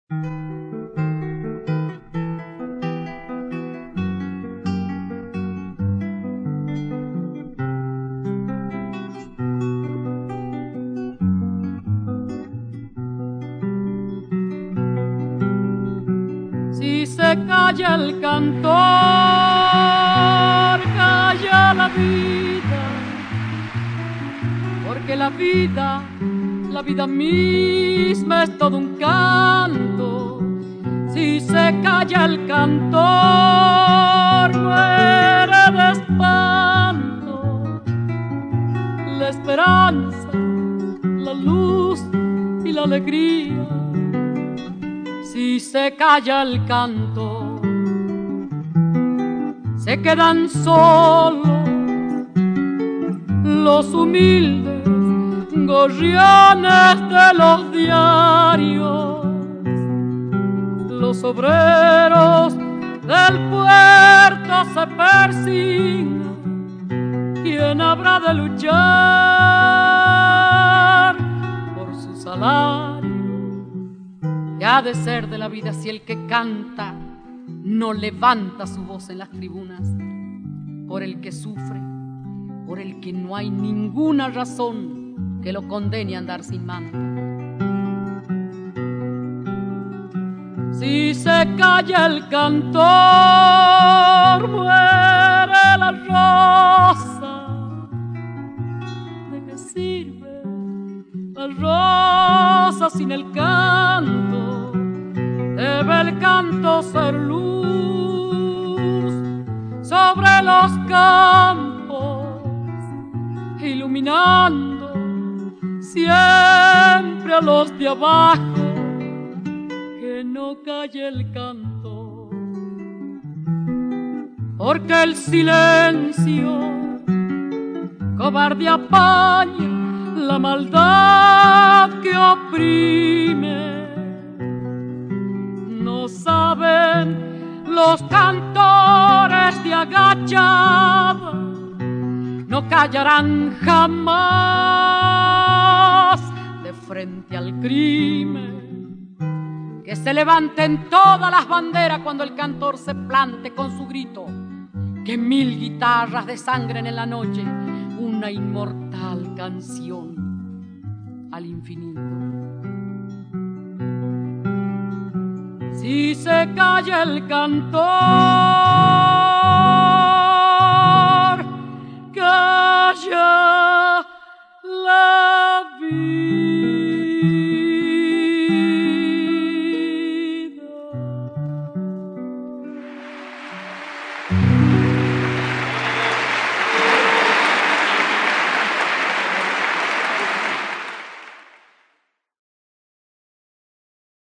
Si se calla el cantor, calla la vida, porque la vida misma es todo un canto. Si se calla el cantor, muere de espanto la esperanza, la luz y la alegría. Si se calla el canto, se quedan solos los humildes gorriones de los diarios, los obreros del puerto se persignan. ¿Quién habrá de luchar por su salario? ¿Qué ha de ser de la vida si el que canta no levanta su voz en las tribunas? Por el que sufre, por el que no hay ninguna razón que lo condene a andar sin manta. Si se calla el cantor, muere la rosa. ¿De qué sirve la rosa sin el canto? Debe el canto ser luz sobre los campos, iluminando siempre a los de abajo. Que no calle el canto, porque el silencio cobarde apaña la maldad que oprime. No saben los cantores de agachada, no callarán jamás de frente al crimen. Que se levanten todas las banderas cuando el cantor se plante con su grito. Que 1000 guitarras desangren en la noche una inmortal canción al infinito. Si se calla el cantor,